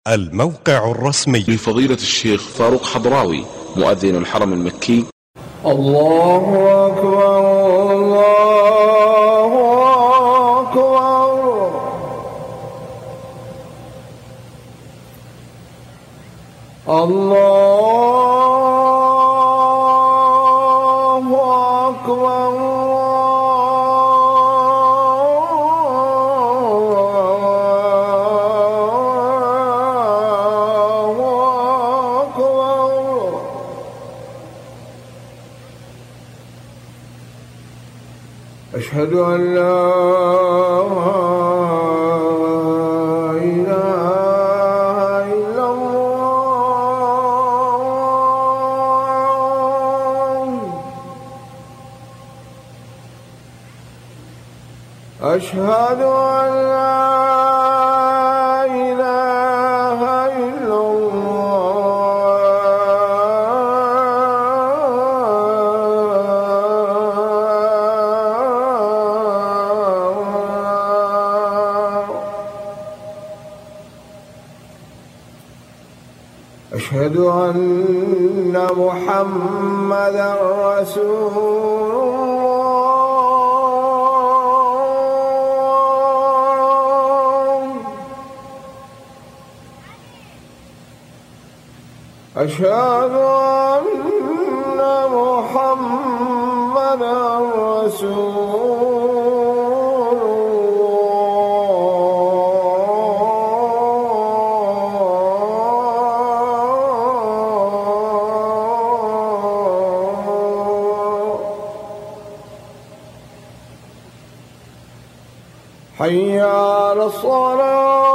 الموقع الرسمي لفضيلة الشيخ فاروق حضراوي مؤذن الحرم المكي. الله أكبر الله أكبر الله أكبر أشهد أن لا إله إلا الله أشهد أن لا إله إلا أشهد أن محمدًا رسول الله أشهد أن محمدًا رسول حي على الصلاة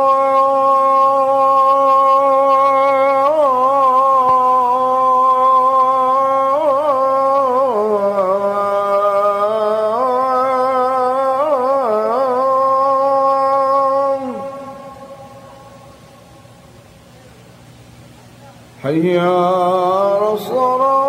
حي على الصلاة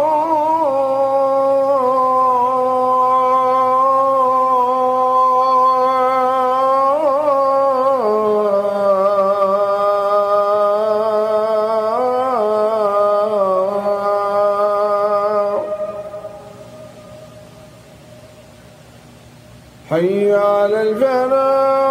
حي على الفلاح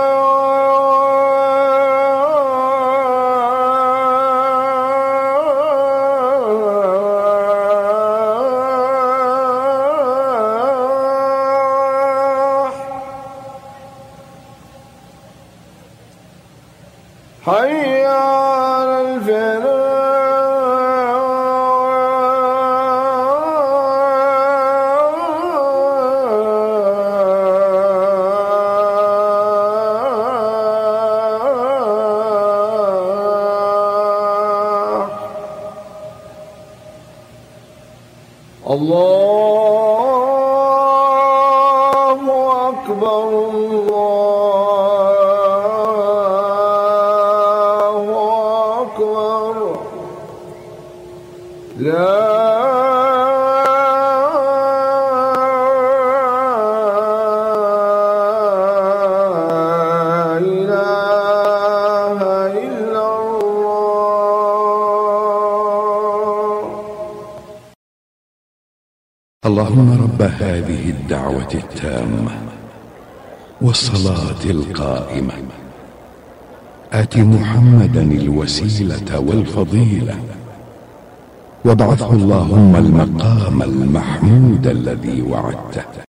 حي على الفلاح الله أكبر الله أكبر لا إله إلا الله. اللهم رب هذه الدعوة التامة والصلاة القائمة آت محمدا الوسيلة والفضيلة وابعثه اللهم المقام المحمود الذي وعدته.